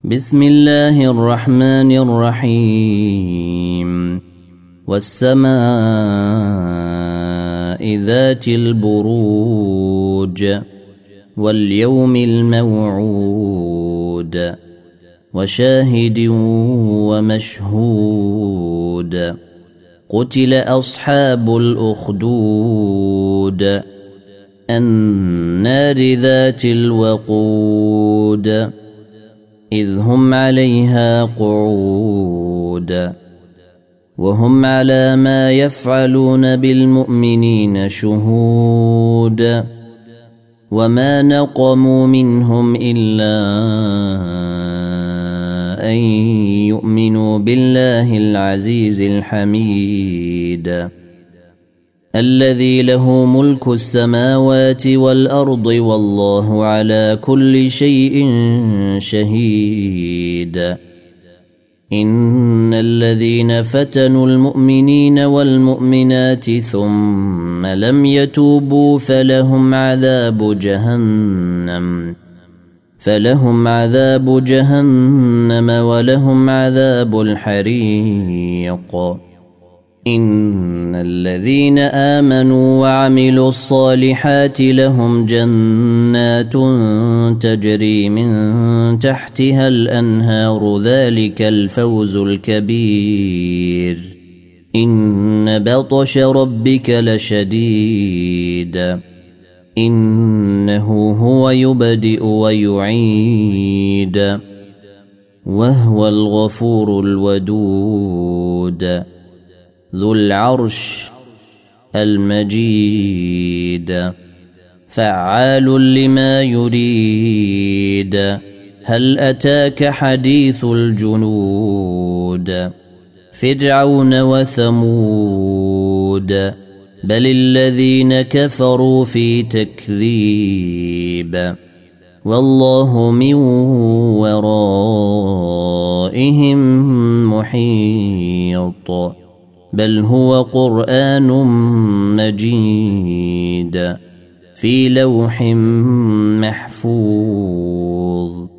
بسم الله الرحمن الرحيم والسماء ذات البروج واليوم الموعود وشاهد ومشهود قتل أصحاب الأخدود النار ذات الوقود إذ هم عليها قعود وهم على ما يفعلون بالمؤمنين شهود وما نقموا منهم إلا أن يؤمنوا بالله العزيز الحميد الذي له ملك السماوات والأرض والله على كل شيء شهيد إن الذين فتنوا المؤمنين والمؤمنات ثم لم يتوبوا فلهم عذاب جهنم ولهم عذاب الحريق إن الذين آمنوا وعملوا الصالحات لهم جنات تجري من تحتها الأنهار ذلك الفوز الكبير إن بطش ربك لشديد إنه هو يبدئ ويعيد وهو الغفور الودود ذو العرش المجيد فعال لما يريد هل أتاك حديث الجنود فرعون وثمود بل الذين كفروا في تكذيب والله من ورائهم محيط بل هو قرآن مجيد في لوح محفوظ